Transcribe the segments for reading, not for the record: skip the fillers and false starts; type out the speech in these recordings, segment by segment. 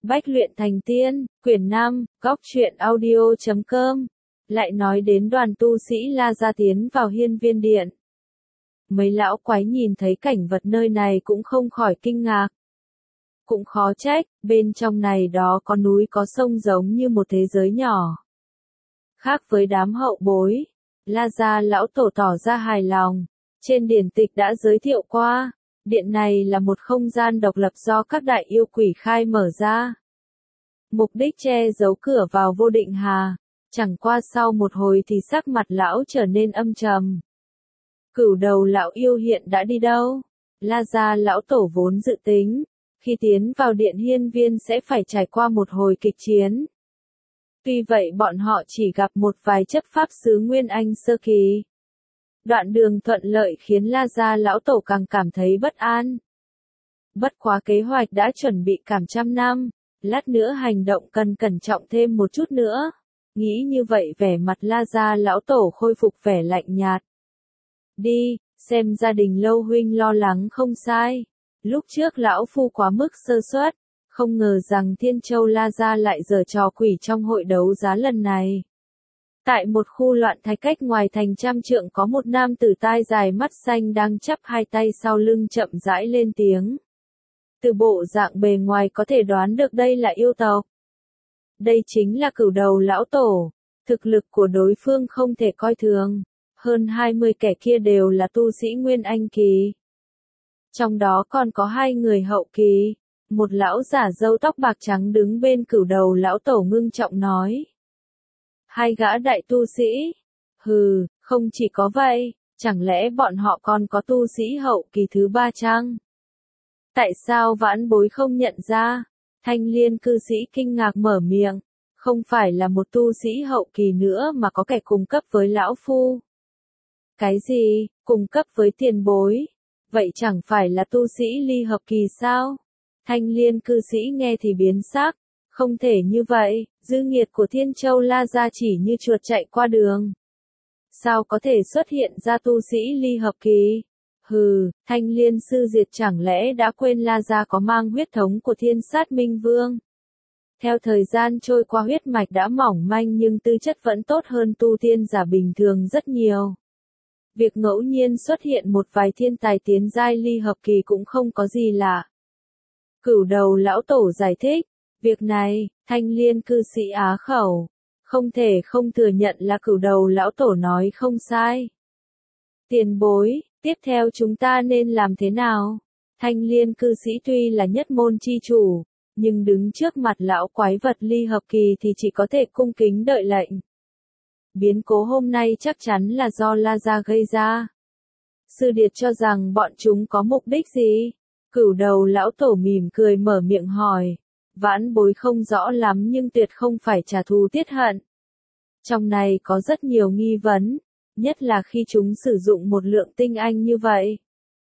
Bách luyện thành tiên, quyển 5, góc truyện audio.com. Lại nói đến đoàn tu sĩ La Gia tiến vào hiên viên điện. Mấy lão quái nhìn thấy cảnh vật nơi này cũng không khỏi kinh ngạc. Cũng khó trách, bên trong này đó có núi có sông giống như một thế giới nhỏ. Khác với đám hậu bối, La Gia lão tổ tỏ ra hài lòng. Trên điển tịch đã giới thiệu qua, điện này là một không gian độc lập do các đại yêu quỷ khai mở ra. Mục đích che giấu cửa vào vô định hà, chẳng qua sau một hồi thì sắc mặt lão trở nên âm trầm. Cửu đầu lão yêu hiện đã đi đâu? La Gia lão tổ vốn dự tính, khi tiến vào điện hiên viên sẽ phải trải qua một hồi kịch chiến. Tuy vậy bọn họ chỉ gặp một vài chấp pháp sứ Nguyên Anh sơ kỳ. Đoạn đường thuận lợi khiến La Gia lão tổ càng cảm thấy bất an. Bất quá kế hoạch đã chuẩn bị cả trăm năm, lát nữa hành động cần cẩn trọng thêm một chút nữa. Nghĩ như vậy vẻ mặt La Gia lão tổ khôi phục vẻ lạnh nhạt. Đi, xem gia đình Lâu huynh lo lắng không sai. Lúc trước lão phu quá mức sơ suất, không ngờ rằng Thiên Châu La Gia lại giở trò quỷ trong hội đấu giá lần này. Tại một khu loạn thạch cách ngoài thành trăm trượng có một nam tử tai dài mắt xanh đang chắp hai tay sau lưng chậm rãi lên tiếng. Từ bộ dạng bề ngoài có thể đoán được đây là yêu tộc. Đây chính là cửu đầu lão tổ, thực lực của đối phương không thể coi thường, hơn 20 kẻ kia đều là tu sĩ Nguyên Anh kỳ. Trong đó còn có 2 người hậu kỳ, một lão giả râu tóc bạc trắng đứng bên cửu đầu lão tổ ngưng trọng nói. 2 gã đại tu sĩ? Hừ, không chỉ có vậy, chẳng lẽ bọn họ còn có tu sĩ hậu kỳ thứ 3 chăng? Tại sao vãn bối không nhận ra? Thanh Liên cư sĩ kinh ngạc mở miệng, không phải là một tu sĩ hậu kỳ nữa mà có kẻ cùng cấp với lão phu. Cái gì, cùng cấp với tiền bối? Vậy chẳng phải là tu sĩ ly hợp kỳ sao? Thanh Liên cư sĩ nghe thì biến sắc, không thể như vậy, dư nghiệt của Thiên Châu La Gia chỉ như chuột chạy qua đường. Sao có thể xuất hiện ra tu sĩ ly hợp kỳ? Hừ, Thanh Liên sư diệt chẳng lẽ đã quên La Gia có mang huyết thống của Thiên Sát Minh Vương? Theo thời gian trôi qua huyết mạch đã mỏng manh nhưng tư chất vẫn tốt hơn tu tiên giả bình thường rất nhiều. Việc ngẫu nhiên xuất hiện một vài thiên tài tiến giai ly hợp kỳ cũng không có gì lạ. Cửu đầu lão tổ giải thích, việc này, Thanh Liên cư sĩ á khẩu, không thể không thừa nhận là cửu đầu lão tổ nói không sai. Tiền bối, tiếp theo chúng ta nên làm thế nào? Thanh Liên cư sĩ tuy là nhất môn chi chủ, nhưng đứng trước mặt lão quái vật ly hợp kỳ thì chỉ có thể cung kính đợi lệnh. Biến cố hôm nay chắc chắn là do La Gia gây ra. Sư điệt cho rằng bọn chúng có mục đích gì? Cửu đầu lão tổ mỉm cười mở miệng hỏi. Vãn bối không rõ lắm nhưng tuyệt không phải trả thù tiết hận. Trong này có rất nhiều nghi vấn, nhất là khi chúng sử dụng một lượng tinh anh như vậy.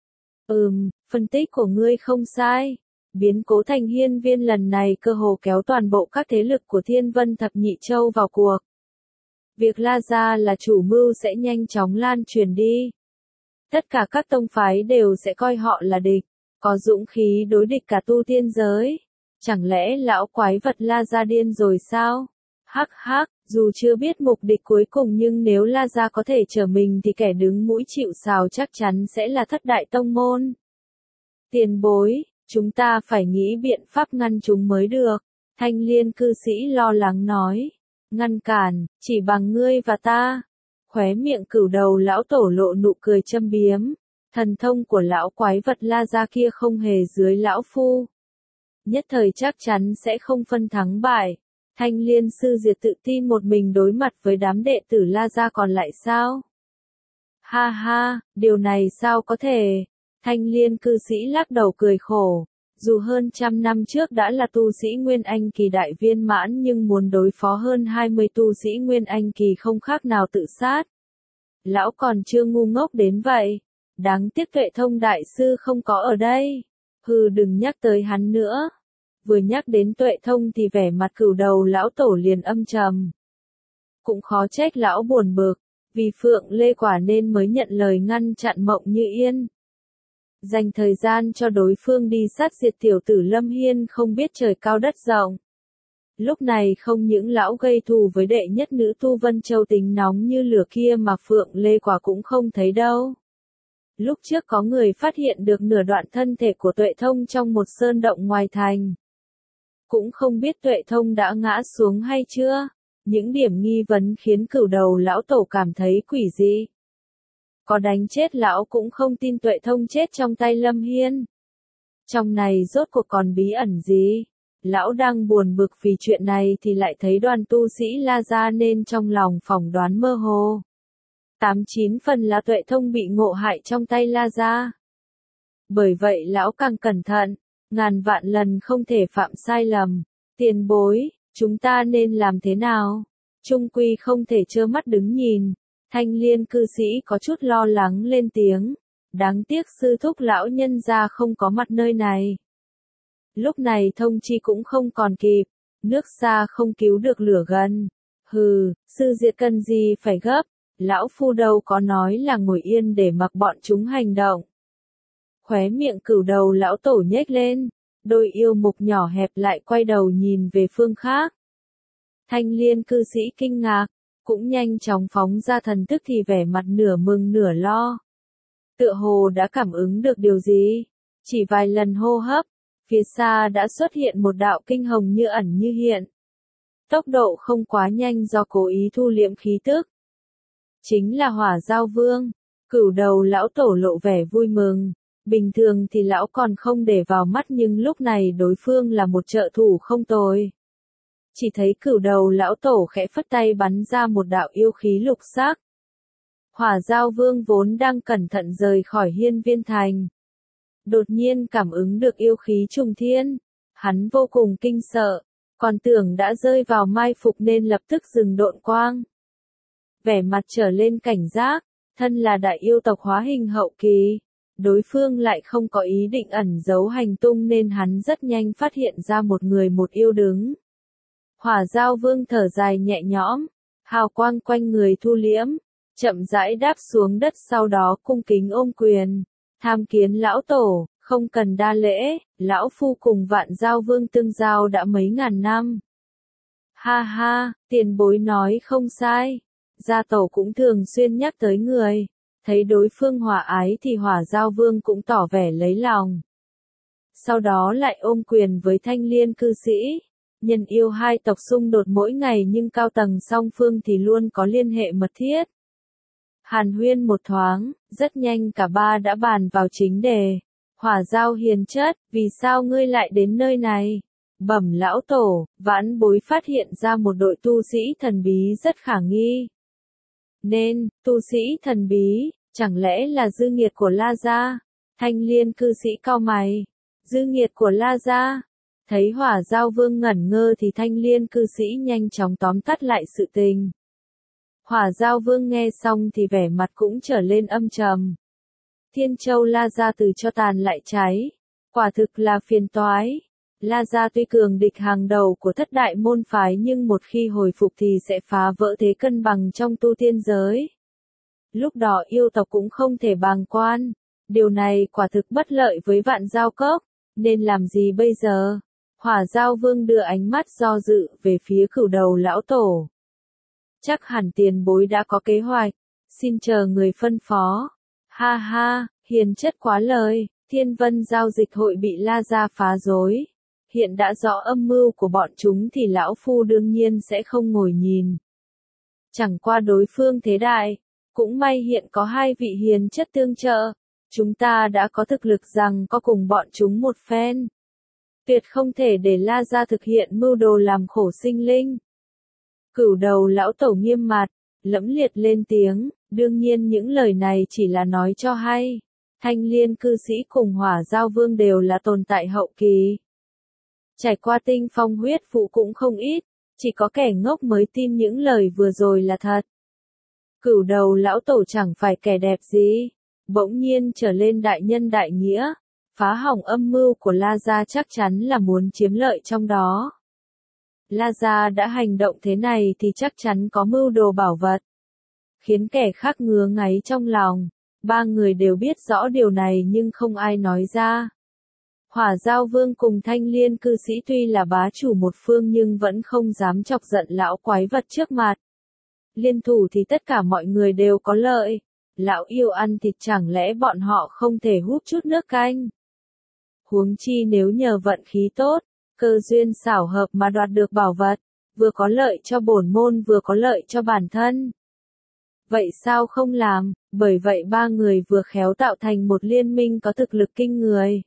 Phân tích của ngươi không sai. Biến cố thành hiên viên lần này cơ hồ kéo toàn bộ các thế lực của Thiên Vân Thập Nhị Châu vào cuộc. Việc La Gia là chủ mưu sẽ nhanh chóng lan truyền đi. Tất cả các tông phái đều sẽ coi họ là địch, có dũng khí đối địch cả tu tiên giới. Chẳng lẽ lão quái vật La Gia điên rồi sao? Hắc hắc, dù chưa biết mục đích cuối cùng nhưng nếu La Gia có thể trở mình thì kẻ đứng mũi chịu sào chắc chắn sẽ là thất đại tông môn. Tiền bối, chúng ta phải nghĩ biện pháp ngăn chúng mới được. Thanh Liên cư sĩ lo lắng nói. Ngăn cản, chỉ bằng ngươi và ta. Khóe miệng cửu đầu lão tổ lộ nụ cười châm biếm. Thần thông của lão quái vật La Gia kia không hề dưới lão phu. Nhất thời chắc chắn sẽ không phân thắng bại. Thanh Liên sư diệt tự tin một mình đối mặt với đám đệ tử La Gia còn lại sao? Ha ha, điều này sao có thể? Thanh Liên cư sĩ lắc đầu cười khổ. Dù hơn trăm năm trước đã là tu sĩ Nguyên Anh kỳ đại viên mãn nhưng muốn đối phó hơn 20 tu sĩ Nguyên Anh kỳ không khác nào tự sát. Lão còn chưa ngu ngốc đến vậy. Đáng tiếc Tuệ Thông đại sư không có ở đây. Hừ, đừng nhắc tới hắn nữa. Vừa nhắc đến Tuệ Thông thì vẻ mặt cửu đầu lão tổ liền âm trầm. Cũng khó trách lão buồn bực, vì Phượng Lê quả nên mới nhận lời ngăn chặn Mộng Như Yên. Dành thời gian cho đối phương đi sát diệt tiểu tử Lâm Hiên không biết trời cao đất rộng. Lúc này không những lão gây thù với đệ nhất nữ tu Vân Châu tính nóng như lửa kia mà Phượng Lê Quả cũng không thấy đâu. Lúc trước có người phát hiện được nửa đoạn thân thể của Tuệ Thông trong một sơn động ngoài thành. Cũng không biết Tuệ Thông đã ngã xuống hay chưa. Những điểm nghi vấn khiến cửu đầu lão tổ cảm thấy quỷ dị. Có đánh chết lão cũng không tin Tuệ Thông chết trong tay Lâm Hiên. Trong này rốt cuộc còn bí ẩn gì? Lão đang buồn bực vì chuyện này thì lại thấy đoàn tu sĩ la ra nên trong lòng phỏng đoán mơ hồ. 89 phần là Tuệ Thông bị ngộ hại trong tay la ra. Bởi vậy lão càng cẩn thận, ngàn vạn lần không thể phạm sai lầm. Tiền bối, chúng ta nên làm thế nào? Trung quy không thể trơ mắt đứng nhìn. Thanh Liên cư sĩ có chút lo lắng lên tiếng. Đáng tiếc sư thúc lão nhân gia không có mặt nơi này. Lúc này thông chi cũng không còn kịp. Nước xa không cứu được lửa gần. Hừ, sư diệt cần gì phải gấp. Lão phu đâu có nói là ngồi yên để mặc bọn chúng hành động. Khóe miệng cửu đầu lão tổ nhếch lên. Đôi yêu mục nhỏ hẹp lại quay đầu nhìn về phương khác. Thanh Liên cư sĩ kinh ngạc. Cũng nhanh chóng phóng ra thần thức thì vẻ mặt nửa mừng nửa lo. Tựa hồ đã cảm ứng được điều gì. Chỉ vài lần hô hấp, phía xa đã xuất hiện một đạo kinh hồng như ẩn như hiện. Tốc độ không quá nhanh do cố ý thu liễm khí tức. Chính là Hỏa Giao Vương. Cửu đầu lão tổ lộ vẻ vui mừng. Bình thường thì lão còn không để vào mắt nhưng lúc này đối phương là một trợ thủ không tồi. Chỉ thấy cửu đầu lão tổ khẽ phất tay bắn ra một đạo yêu khí lục sắc. Hỏa Giao Vương vốn đang cẩn thận rời khỏi Hiên Viên Thành. Đột nhiên cảm ứng được yêu khí trùng thiên. Hắn vô cùng kinh sợ, còn tưởng đã rơi vào mai phục nên lập tức dừng độn quang. Vẻ mặt trở lên cảnh giác, thân là đại yêu tộc hóa hình hậu kỳ. Đối phương lại không có ý định ẩn giấu hành tung nên hắn rất nhanh phát hiện ra một người một yêu đứng. Hỏa Giao Vương thở dài nhẹ nhõm, hào quang quanh người thu liễm, chậm rãi đáp xuống đất sau đó cung kính ôm quyền. Tham kiến lão tổ, không cần đa lễ, lão phu cùng Vạn Giao Vương tương giao đã mấy ngàn năm. Ha ha, tiền bối nói không sai. Gia tổ cũng thường xuyên nhắc tới người. Thấy đối phương hòa ái thì Hỏa Giao Vương cũng tỏ vẻ lấy lòng. Sau đó lại ôm quyền với Thanh Liên cư sĩ. Nhân yêu hai tộc xung đột mỗi ngày nhưng cao tầng song phương thì luôn có liên hệ mật thiết. Hàn huyên một thoáng, rất nhanh cả ba đã bàn vào chính đề. Hỏa Giao hiền chất, vì sao ngươi lại đến nơi này? Bẩm lão tổ, vãn bối phát hiện ra một đội tu sĩ thần bí rất khả nghi. Nên, tu sĩ thần bí, chẳng lẽ là dư nghiệt của La Gia? Thanh Liên cư sĩ cau mày. Dư nghiệt của La Gia? Thấy Hỏa Giao Vương ngẩn ngơ thì Thanh Liên cư sĩ nhanh chóng tóm tắt lại sự tình. Hỏa Giao Vương nghe xong thì vẻ mặt cũng trở lên âm trầm. Thiên Châu La Gia từ cho tàn lại cháy. Quả thực là phiền toái. La Gia tuy cường địch hàng đầu của thất đại môn phái nhưng một khi hồi phục thì sẽ phá vỡ thế cân bằng trong tu tiên giới. Lúc đó yêu tộc cũng không thể bàng quan. Điều này quả thực bất lợi với Vạn Giao Cốc. Nên làm gì bây giờ? Hỏa Giao Vương đưa ánh mắt do dự về phía cửu đầu lão tổ. Chắc hẳn tiền bối đã có kế hoạch. Xin chờ người phân phó. Ha ha, hiền chất quá lời. Thiên Vân giao dịch hội bị La Gia phá rối. Hiện đã rõ âm mưu của bọn chúng thì lão phu đương nhiên sẽ không ngồi nhìn. Chẳng qua đối phương thế đại. Cũng may hiện có hai vị hiền chất tương trợ. Chúng ta đã có thực lực rằng có cùng bọn chúng một phen. Tuyệt không thể để La Gia thực hiện mưu đồ làm khổ sinh linh. Cửu đầu lão tổ nghiêm mặt, lẫm liệt lên tiếng, đương nhiên những lời này chỉ là nói cho hay. Thanh Liên cư sĩ cùng Hỏa Giao Vương đều là tồn tại hậu kỳ. Trải qua tinh phong huyết vụ cũng không ít, chỉ có kẻ ngốc mới tin những lời vừa rồi là thật. Cửu đầu lão tổ chẳng phải kẻ đẹp gì, bỗng nhiên trở lên đại nhân đại nghĩa. Phá hỏng âm mưu của La Gia chắc chắn là muốn chiếm lợi trong đó. La Gia đã hành động thế này thì chắc chắn có mưu đồ bảo vật. Khiến kẻ khác ngứa ngáy trong lòng. Ba người đều biết rõ điều này nhưng không ai nói ra. Hỏa Giao Vương cùng Thanh Liên cư sĩ tuy là bá chủ một phương nhưng vẫn không dám chọc giận lão quái vật trước mặt. Liên thủ thì tất cả mọi người đều có lợi. Lão yêu ăn thịt chẳng lẽ bọn họ không thể hút chút nước canh. Huống chi nếu nhờ vận khí tốt, cơ duyên xảo hợp mà đoạt được bảo vật, vừa có lợi cho bổn môn vừa có lợi cho bản thân. Vậy sao không làm, bởi vậy ba người vừa khéo tạo thành một liên minh có thực lực kinh người.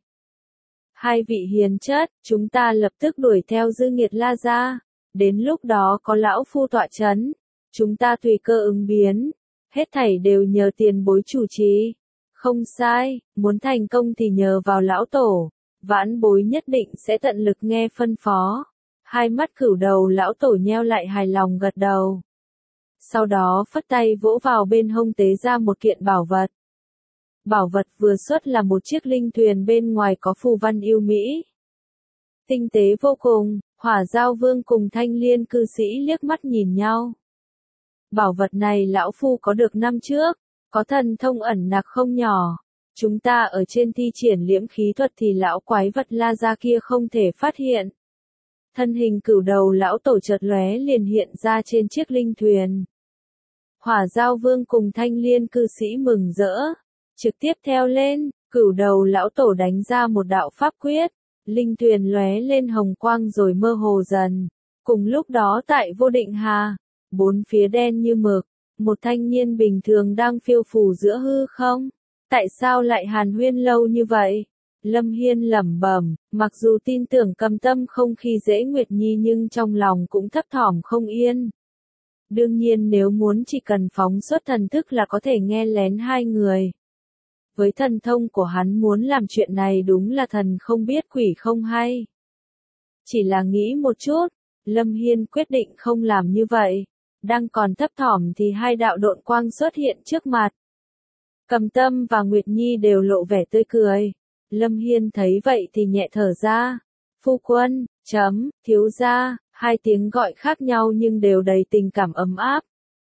Hai vị hiền chất, chúng ta lập tức đuổi theo Dư Nghiệt La ra. Đến lúc đó có lão phu tọa chấn, chúng ta tùy cơ ứng biến. Hết thảy đều nhờ tiền bối chủ trì. Không sai, muốn thành công thì nhờ vào lão tổ. Vãn bối nhất định sẽ tận lực nghe phân phó. Hai mắt cửu đầu lão tổ nheo lại hài lòng gật đầu. Sau đó phất tay vỗ vào bên hông tế ra một kiện bảo vật. Bảo vật vừa xuất là một chiếc linh thuyền bên ngoài có phù văn yêu mỹ. Tinh tế vô cùng, Hỏa Giao Vương cùng Thanh Liên cư sĩ liếc mắt nhìn nhau. Bảo vật này lão phu có được năm trước, có thần thông ẩn nặc không nhỏ. Chúng ta ở trên thi triển liễm khí thuật thì lão quái vật La Gia kia không thể phát hiện. Thân hình cửu đầu lão tổ chợt lóe liền hiện ra trên chiếc linh thuyền. Hỏa Giao Vương cùng Thanh Liên cư sĩ mừng rỡ. Trực tiếp theo lên, cửu đầu lão tổ đánh ra một đạo pháp quyết. Linh thuyền lóe lên hồng quang rồi mơ hồ dần. Cùng lúc đó tại Vô Định Hà, bốn phía đen như mực, một thanh niên bình thường đang phiêu phù giữa hư không. Tại sao lại hàn huyên lâu như vậy? Lâm Hiên lẩm bẩm, mặc dù tin tưởng Cầm Tâm không khi dễ Nguyệt Nhi nhưng trong lòng cũng thấp thỏm không yên. Đương nhiên nếu muốn chỉ cần phóng xuất thần thức là có thể nghe lén hai người. Với thần thông của hắn muốn làm chuyện này đúng là thần không biết quỷ không hay. Chỉ là nghĩ một chút, Lâm Hiên quyết định không làm như vậy. Đang còn thấp thỏm thì hai đạo độn quang xuất hiện trước mặt. Cầm Tâm và Nguyệt Nhi đều lộ vẻ tươi cười. Lâm Hiên thấy vậy thì nhẹ thở ra. Phu quân, thiếu gia, hai tiếng gọi khác nhau nhưng đều đầy tình cảm ấm áp.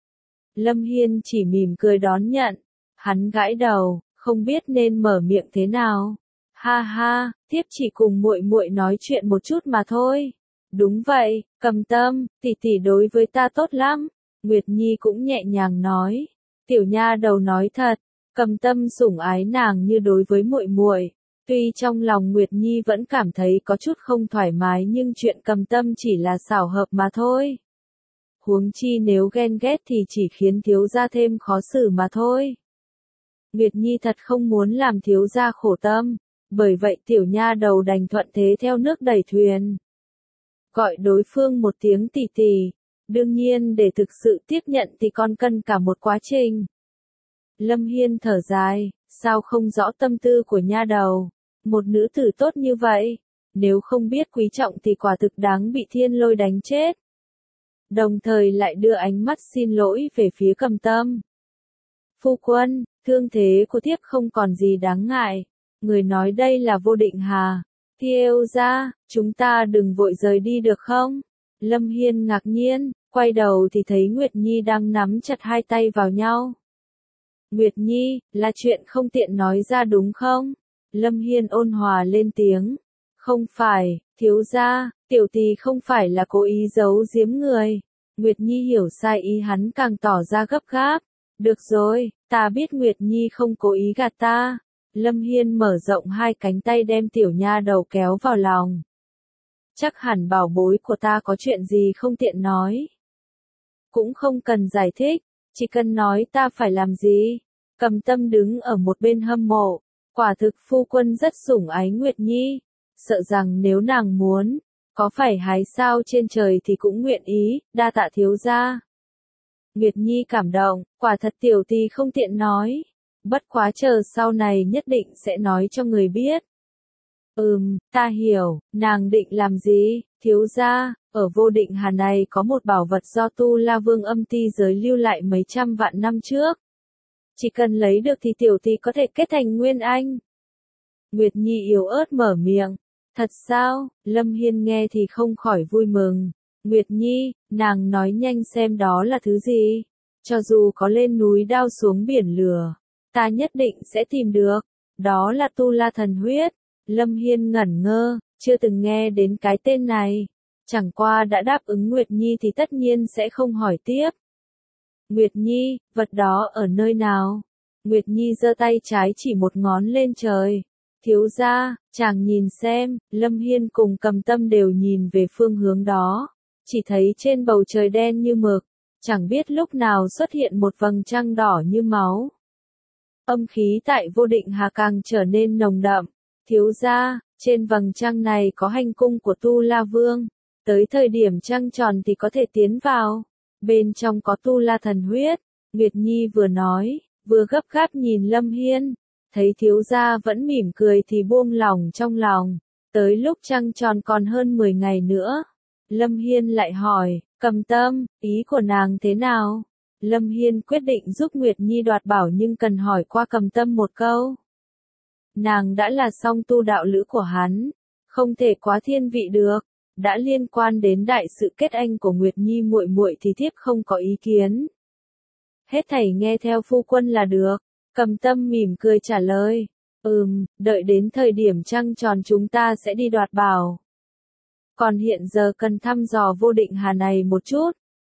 Lâm Hiên chỉ mỉm cười đón nhận. Hắn gãi đầu, không biết nên mở miệng thế nào. Ha ha, tiếp chỉ cùng muội muội nói chuyện một chút mà thôi. Đúng vậy, Cầm Tâm, tỷ tỷ đối với ta tốt lắm. Nguyệt Nhi cũng nhẹ nhàng nói. Tiểu nha đầu nói thật, Cầm Tâm sủng ái nàng như đối với muội muội. Tuy trong lòng Nguyệt Nhi vẫn cảm thấy có chút không thoải mái nhưng chuyện Cầm Tâm chỉ là xảo hợp mà thôi. Huống chi nếu ghen ghét thì chỉ khiến thiếu gia thêm khó xử mà thôi. Nguyệt Nhi thật không muốn làm thiếu gia khổ tâm, bởi vậy tiểu nha đầu đành thuận thế theo nước đẩy thuyền. Gọi đối phương một tiếng tỷ tỷ, đương nhiên để thực sự tiếp nhận thì còn cần cả một quá trình. Lâm Hiên thở dài, sao không rõ tâm tư của nha đầu, một nữ tử tốt như vậy, nếu không biết quý trọng thì quả thực đáng bị thiên lôi đánh chết. Đồng thời lại đưa ánh mắt xin lỗi về phía Cầm Tâm. Phu quân, thương thế của thiếp không còn gì đáng ngại. Người nói đây là Vô Định Hà. Thiêu ra, chúng ta đừng vội rời đi được không? Lâm Hiên ngạc nhiên, quay đầu thì thấy Nguyệt Nhi đang nắm chặt hai tay vào nhau. Nguyệt Nhi, là chuyện không tiện nói ra đúng không? Lâm Hiên ôn hòa lên tiếng. Không phải, thiếu gia, tiểu tỳ không phải là cố ý giấu giếm người. Nguyệt Nhi hiểu sai ý hắn càng tỏ ra gấp gáp. Được rồi, ta biết Nguyệt Nhi không cố ý gạt ta. Lâm Hiên mở rộng hai cánh tay đem tiểu nha đầu kéo vào lòng. Chắc hẳn bảo bối của ta có chuyện gì không tiện nói. Cũng không cần giải thích, chỉ cần nói ta phải làm gì. Cầm Tâm đứng ở một bên hâm mộ. Quả thực phu quân rất sủng ái Nguyệt Nhi. Sợ rằng nếu nàng muốn, có phải hái sao trên trời thì cũng nguyện ý, đa tạ thiếu gia. Nguyệt Nhi cảm động, quả thật tiểu tỳ không tiện nói. Bất quá chờ sau này nhất định sẽ nói cho người biết. Ta hiểu, nàng định làm gì, thiếu gia, ở Vô Định Hà này có một bảo vật do Tu La Vương âm ti giới lưu lại mấy trăm vạn năm trước. Chỉ cần lấy được thì tiểu tỳ có thể kết thành Nguyên Anh. Nguyệt Nhi yếu ớt mở miệng. Thật sao, Lâm Hiên nghe thì không khỏi vui mừng. Nguyệt Nhi, nàng nói nhanh xem đó là thứ gì. Cho dù có lên núi đao xuống biển lửa, Ta nhất định sẽ tìm được. Đó là Tu La thần huyết. Lâm Hiên ngẩn ngơ, chưa từng nghe đến cái tên này. Chẳng qua đã đáp ứng Nguyệt Nhi thì tất nhiên sẽ không hỏi tiếp. Nguyệt Nhi, vật đó ở nơi nào? Nguyệt Nhi giơ tay trái chỉ một ngón lên trời. Thiếu gia, chàng nhìn xem. Lâm Hiên cùng Cầm Tâm đều nhìn về phương hướng đó. Chỉ thấy trên bầu trời đen như mực, chẳng biết lúc nào xuất hiện một vầng trăng đỏ như máu. Âm khí tại Vô Định Hà càng trở nên nồng đậm. Thiếu gia, trên vầng trăng này có hành cung của Tu La Vương. Tới thời điểm trăng tròn thì có thể tiến vào. Bên trong có Tu La thần huyết. Nguyệt Nhi vừa nói, vừa gấp gáp nhìn Lâm Hiên. Thấy thiếu gia vẫn mỉm cười thì buông lòng trong lòng. Tới lúc trăng tròn còn hơn 10 ngày nữa. Lâm Hiên lại hỏi, Cầm Tâm, ý của nàng thế nào? Lâm Hiên quyết định giúp Nguyệt Nhi đoạt bảo nhưng cần hỏi qua Cầm Tâm một câu. Nàng đã là song tu đạo lữ của hắn, không thể quá thiên vị được. Đã liên quan đến đại sự kết anh của Nguyệt Nhi muội muội thì thiếp không có ý kiến. Hết thảy nghe theo phu quân là được. Cầm Tâm mỉm cười trả lời. Đợi đến thời điểm trăng tròn chúng ta sẽ đi đoạt bảo. Còn hiện giờ cần thăm dò Vô Định Hà này một chút.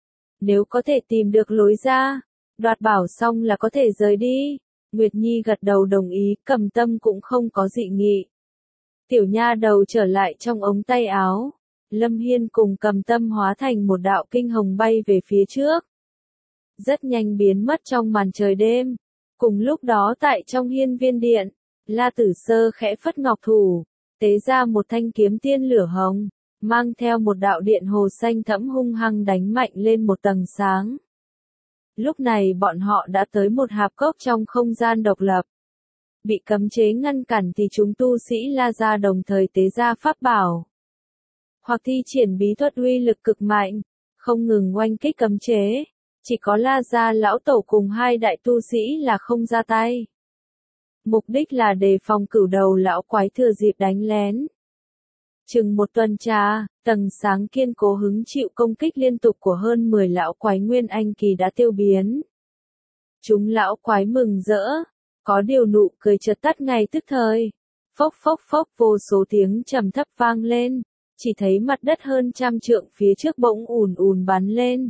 Nếu có thể tìm được lối ra, đoạt bảo xong là có thể rời đi. Nguyệt Nhi gật đầu đồng ý, Cầm Tâm cũng không có dị nghị. Tiểu nha đầu trở lại trong ống tay áo. Lâm Hiên cùng Cầm Tâm hóa thành một đạo kinh hồng bay về phía trước. Rất nhanh biến mất trong màn trời đêm. Cùng lúc đó tại trong Hiên Viên Điện, La Tử Sơ khẽ phất ngọc thủ, tế ra một thanh kiếm tiên lửa hồng, mang theo một đạo điện hồ xanh thẫm hung hăng đánh mạnh lên một tầng sáng. Lúc này bọn họ đã tới một hạp cốc trong không gian độc lập. Bị cấm chế ngăn cản thì chúng tu sĩ La Gia đồng thời tế ra pháp bảo. Hoặc thi triển bí thuật uy lực cực mạnh, không ngừng oanh kích cấm chế. Chỉ có La Gia lão tổ cùng hai đại tu sĩ là không ra tay. Mục đích là đề phòng cửu đầu lão quái thừa dịp đánh lén. Chừng một tuần trà, tầng sáng kiên cố hứng chịu công kích liên tục của hơn 10 lão quái nguyên anh kỳ đã tiêu biến. Chúng lão quái mừng rỡ, có điều nụ cười chợt tắt ngay tức thời. Phốc phốc phốc vô số tiếng trầm thấp vang lên, chỉ thấy mặt đất hơn 100 trượng phía trước bỗng ùn ùn bắn lên.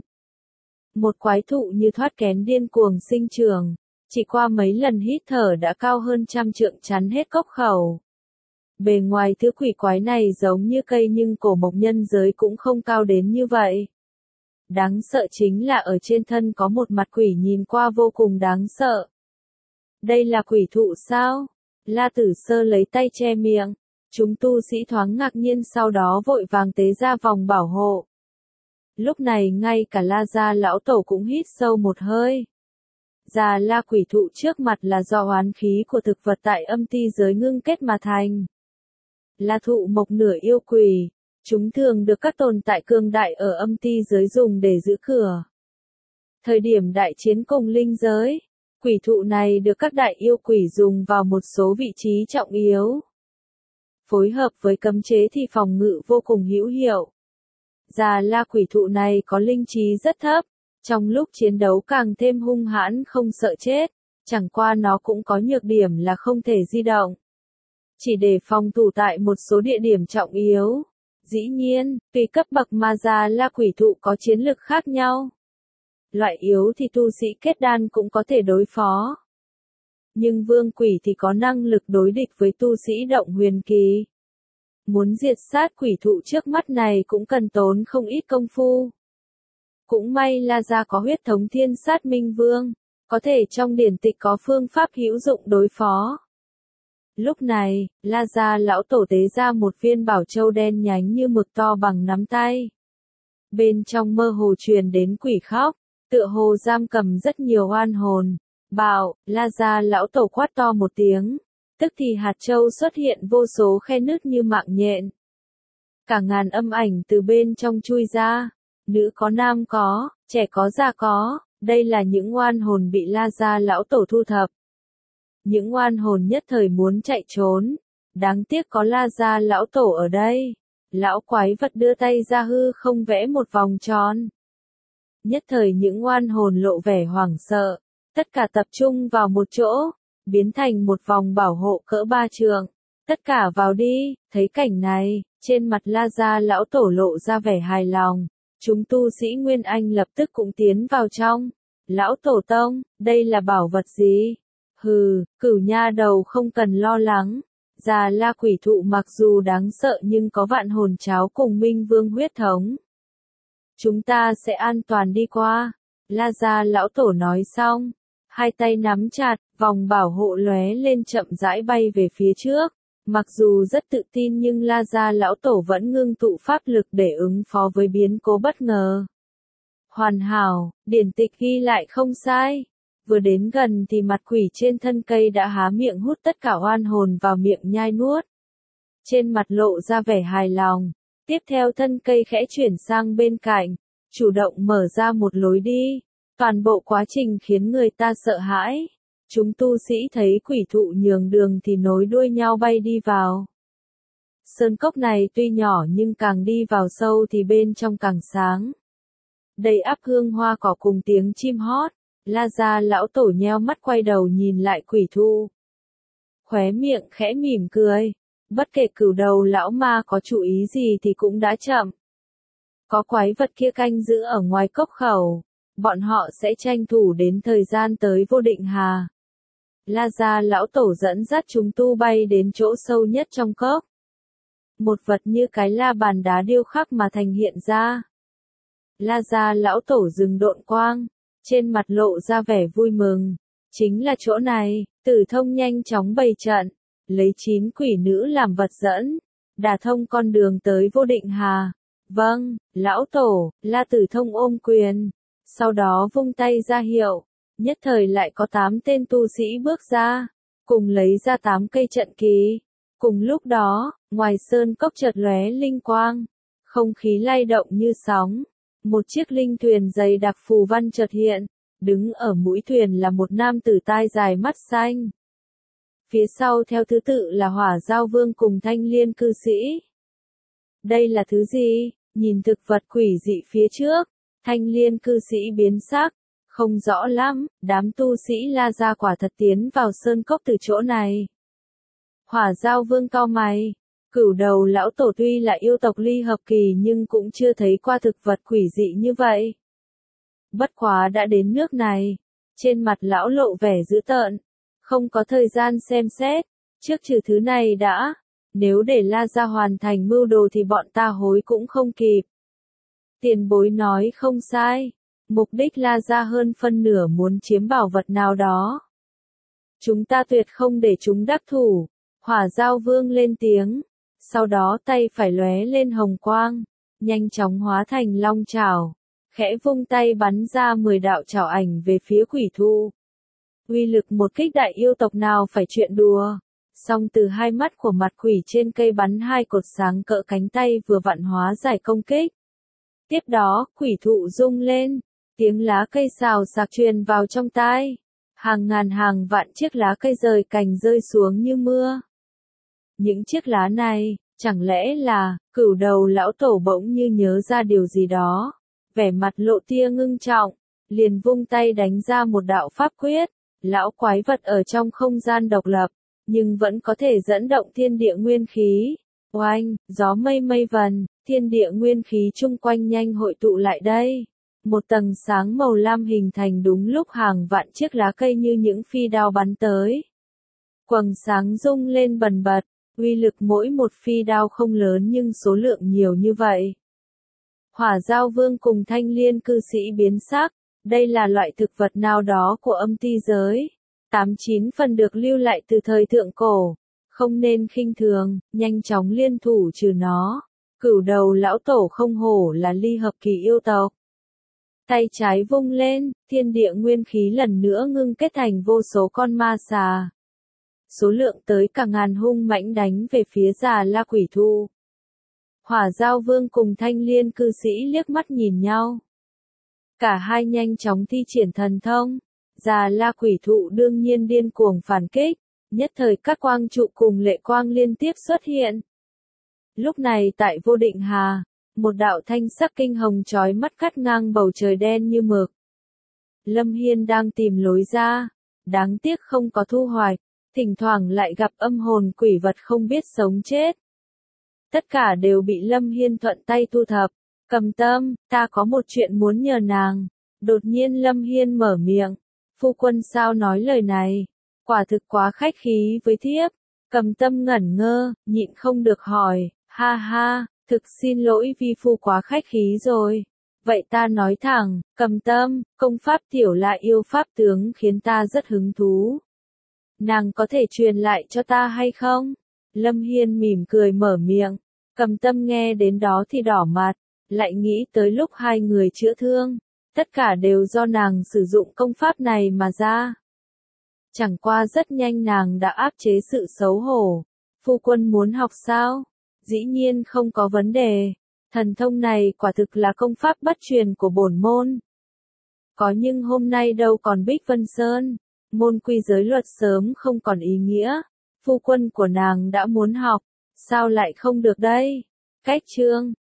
Một quái thụ như thoát kén điên cuồng sinh trưởng, chỉ qua mấy lần hít thở đã cao hơn 100 trượng chắn hết cốc khẩu. Bề ngoài thứ quỷ quái này giống như cây nhưng cổ mộc nhân giới cũng không cao đến như vậy. Đáng sợ chính là ở trên thân có một mặt quỷ nhìn qua vô cùng đáng sợ. Đây là quỷ thụ sao? La Tử Sơ lấy tay che miệng. Chúng tu sĩ thoáng ngạc nhiên sau đó vội vàng tế ra vòng bảo hộ. Lúc này ngay cả La Gia lão tổ cũng hít sâu một hơi. Già La quỷ thụ trước mặt là do oán khí của thực vật tại âm ti giới ngưng kết mà thành. La thụ mộc nửa yêu quỷ, chúng thường được các tồn tại cường đại ở âm ti giới dùng để giữ cửa. Thời điểm đại chiến cùng linh giới, quỷ thụ này được các đại yêu quỷ dùng vào một số vị trí trọng yếu. Phối hợp với cấm chế thì phòng ngự vô cùng hữu hiệu. Già La quỷ thụ này có linh trí rất thấp, trong lúc chiến đấu càng thêm hung hãn không sợ chết, chẳng qua nó cũng có nhược điểm là không thể di động. Chỉ để phòng thủ tại một số địa điểm trọng yếu. Dĩ nhiên, tùy cấp bậc mà Già La quỷ thụ có chiến lực khác nhau. Loại yếu thì tu sĩ kết đan cũng có thể đối phó. Nhưng vương quỷ thì có năng lực đối địch với tu sĩ động huyền kỳ. Muốn diệt sát quỷ thụ trước mắt này cũng cần tốn không ít công phu. Cũng may La Gia có huyết thống thiên sát minh vương, có thể trong điển tịch có phương pháp hữu dụng đối phó. Lúc này, La Gia lão tổ tế ra một viên bảo châu đen nhánh như mực to bằng nắm tay. Bên trong mơ hồ truyền đến quỷ khóc, tựa hồ giam cầm rất nhiều oan hồn. Bảo, La Gia lão tổ quát to một tiếng. Tức thì hạt châu xuất hiện vô số khe nứt như mạng nhện. Cả ngàn âm ảnh từ bên trong chui ra. Nữ có nam có, trẻ có già có. Đây là những oan hồn bị La Gia lão tổ thu thập. Những oan hồn nhất thời muốn chạy trốn. Đáng tiếc có La Gia lão tổ ở đây. Lão quái vật đưa tay ra hư không vẽ một vòng tròn. Nhất thời những oan hồn lộ vẻ hoảng sợ. Tất cả tập trung vào một chỗ, biến thành một vòng bảo hộ cỡ 3 trượng. Tất cả vào đi, thấy cảnh này, trên mặt La Gia lão tổ lộ ra vẻ hài lòng. Chúng tu sĩ Nguyên Anh lập tức cũng tiến vào trong. Lão tổ tông, đây là bảo vật gì? Hừ, Cửu nha đầu không cần lo lắng. Già La quỷ thụ mặc dù đáng sợ nhưng có vạn hồn cháo cùng Minh Vương huyết thống. Chúng ta sẽ an toàn đi qua. La Gia lão tổ nói xong. Hai tay nắm chặt, vòng bảo hộ lóe lên chậm rãi bay về phía trước. Mặc dù rất tự tin nhưng La Gia lão tổ vẫn ngưng tụ pháp lực để ứng phó với biến cố bất ngờ. Hoàn hảo, điển tịch ghi lại không sai. Vừa đến gần thì mặt quỷ trên thân cây đã há miệng hút tất cả oan hồn vào miệng nhai nuốt. Trên mặt lộ ra vẻ hài lòng. Tiếp theo thân cây khẽ chuyển sang bên cạnh, chủ động mở ra một lối đi. Toàn bộ quá trình khiến người ta sợ hãi. Chúng tu sĩ thấy quỷ thụ nhường đường thì nối đuôi nhau bay đi vào. Sơn cốc này tuy nhỏ nhưng càng đi vào sâu thì bên trong càng sáng. Đầy ắp hương hoa cỏ cùng tiếng chim hót. La Gia lão tổ nheo mắt quay đầu nhìn lại quỷ thụ. Khóe miệng khẽ mỉm cười. Bất kể cửu đầu lão ma có chủ ý gì thì cũng đã chậm. Có quái vật kia canh giữ ở ngoài cốc khẩu. Bọn họ sẽ tranh thủ đến thời gian tới vô định hà. La Gia lão tổ dẫn dắt chúng tu bay đến chỗ sâu nhất trong cốc. Một vật như cái la bàn đá điêu khắc mà thành hiện ra. La Gia lão tổ dừng độn quang, trên mặt lộ ra vẻ vui mừng. Chính là chỗ này, Tử Thông nhanh chóng bày trận, lấy 9 quỷ nữ làm vật dẫn, đả thông con đường tới vô định hà. Vâng, lão tổ, La Tử Thông ôm quyền, sau đó vung tay ra hiệu, nhất thời lại có 8 tên tu sĩ bước ra, cùng lấy ra 8 cây trận kỳ. Cùng lúc đó, ngoài sơn cốc chợt lóe linh quang, không khí lay động như sóng. Một chiếc linh thuyền dày đặc phù văn chợt hiện, đứng ở mũi thuyền là một nam tử tai dài mắt xanh. Phía sau theo thứ tự là Hỏa Giao Vương cùng Thanh Liên cư sĩ. Đây là thứ gì? Nhìn thực vật quỷ dị phía trước, Thanh Liên cư sĩ biến sắc, không rõ lắm, đám tu sĩ La Gia quả thật tiến vào sơn cốc từ chỗ này. Hỏa Giao Vương cau mày. Cửu đầu lão tổ tuy là yêu tộc ly hợp kỳ nhưng cũng chưa thấy qua thực vật quỷ dị như vậy. Bất quá đã đến nước này, trên mặt lão lộ vẻ dữ tợn, không có thời gian xem xét, trước trừ thứ này đã, nếu để La Gia hoàn thành mưu đồ thì bọn ta hối cũng không kịp. Tiền bối nói không sai, mục đích La Gia hơn phân nửa muốn chiếm bảo vật nào đó. Chúng ta tuyệt không để chúng đắc thủ, Hỏa Giao Vương lên tiếng. Sau đó tay phải lóe lên hồng quang, nhanh chóng hóa thành long chảo, khẽ vung tay bắn ra 10 đạo chảo ảnh về phía quỷ thụ. Uy lực một kích đại yêu tộc nào phải chuyện đùa. Song từ hai mắt của mặt quỷ trên cây bắn hai cột sáng cỡ cánh tay vừa vặn hóa giải công kích. Tiếp đó, quỷ thụ rung lên, tiếng lá cây xào xạc truyền vào trong tai. Hàng ngàn hàng vạn chiếc lá cây rời cành rơi xuống như mưa. Những chiếc lá này, chẳng lẽ là, cửu đầu lão tổ bỗng như nhớ ra điều gì đó, vẻ mặt lộ tia ngưng trọng, liền vung tay đánh ra một đạo pháp quyết, lão quái vật ở trong không gian độc lập, nhưng vẫn có thể dẫn động thiên địa nguyên khí. Oanh, gió mây mây vần, thiên địa nguyên khí chung quanh nhanh hội tụ lại đây. Một tầng sáng màu lam hình thành đúng lúc hàng vạn chiếc lá cây như những phi đao bắn tới. Quầng sáng rung lên bần bật. Uy lực mỗi một phi đao không lớn nhưng số lượng nhiều như vậy. Hỏa Giao Vương cùng Thanh Liên cư sĩ biến sắc, đây là loại thực vật nào đó của âm ti giới. 89 phần được lưu lại từ thời thượng cổ, không nên khinh thường, nhanh chóng liên thủ trừ nó. Cửu đầu lão tổ không hổ là ly hợp kỳ yêu tộc. Tay trái vung lên, thiên địa nguyên khí lần nữa ngưng kết thành vô số con ma xà. Số lượng tới cả ngàn hung mãnh đánh về phía Già La quỷ thụ. Hỏa Giao Vương cùng Thanh Liên cư sĩ liếc mắt nhìn nhau. Cả hai nhanh chóng thi triển thần thông. Già La quỷ thụ đương nhiên điên cuồng phản kích, nhất thời các quang trụ cùng lệ quang liên tiếp xuất hiện. Lúc này tại vô định hà, một đạo thanh sắc kinh hồng chói mắt cắt ngang bầu trời đen như mực. Lâm Hiên đang tìm lối ra, đáng tiếc không có thu hoạch, thỉnh thoảng lại gặp âm hồn quỷ vật không biết sống chết. Tất cả đều bị Lâm Hiên thuận tay thu thập. Cầm Tâm, ta có một chuyện muốn nhờ nàng. Đột nhiên Lâm Hiên mở miệng. Phu quân sao nói lời này? Quả thực quá khách khí với thiếp. Cầm Tâm ngẩn ngơ, nhịn không được hỏi. Ha ha, thực xin lỗi vi phu quá khách khí rồi. Vậy ta nói thẳng, Cầm Tâm, công pháp tiểu lại yêu pháp tướng khiến ta rất hứng thú. Nàng có thể truyền lại cho ta hay không? Lâm Hiên mỉm cười mở miệng. Cầm Tâm nghe đến đó thì đỏ mặt, lại nghĩ tới lúc hai người chữa thương. Tất cả đều do nàng sử dụng công pháp này mà ra. Chẳng qua rất nhanh nàng đã áp chế sự xấu hổ. Phu quân muốn học sao? Dĩ nhiên không có vấn đề. Thần thông này quả thực là công pháp bất truyền của bổn môn. Có nhưng hôm nay đâu còn Bích Vân Sơn. Môn quy giới luật sớm không còn ý nghĩa. Phu quân của nàng đã muốn học. Sao lại không được đây? Cách chương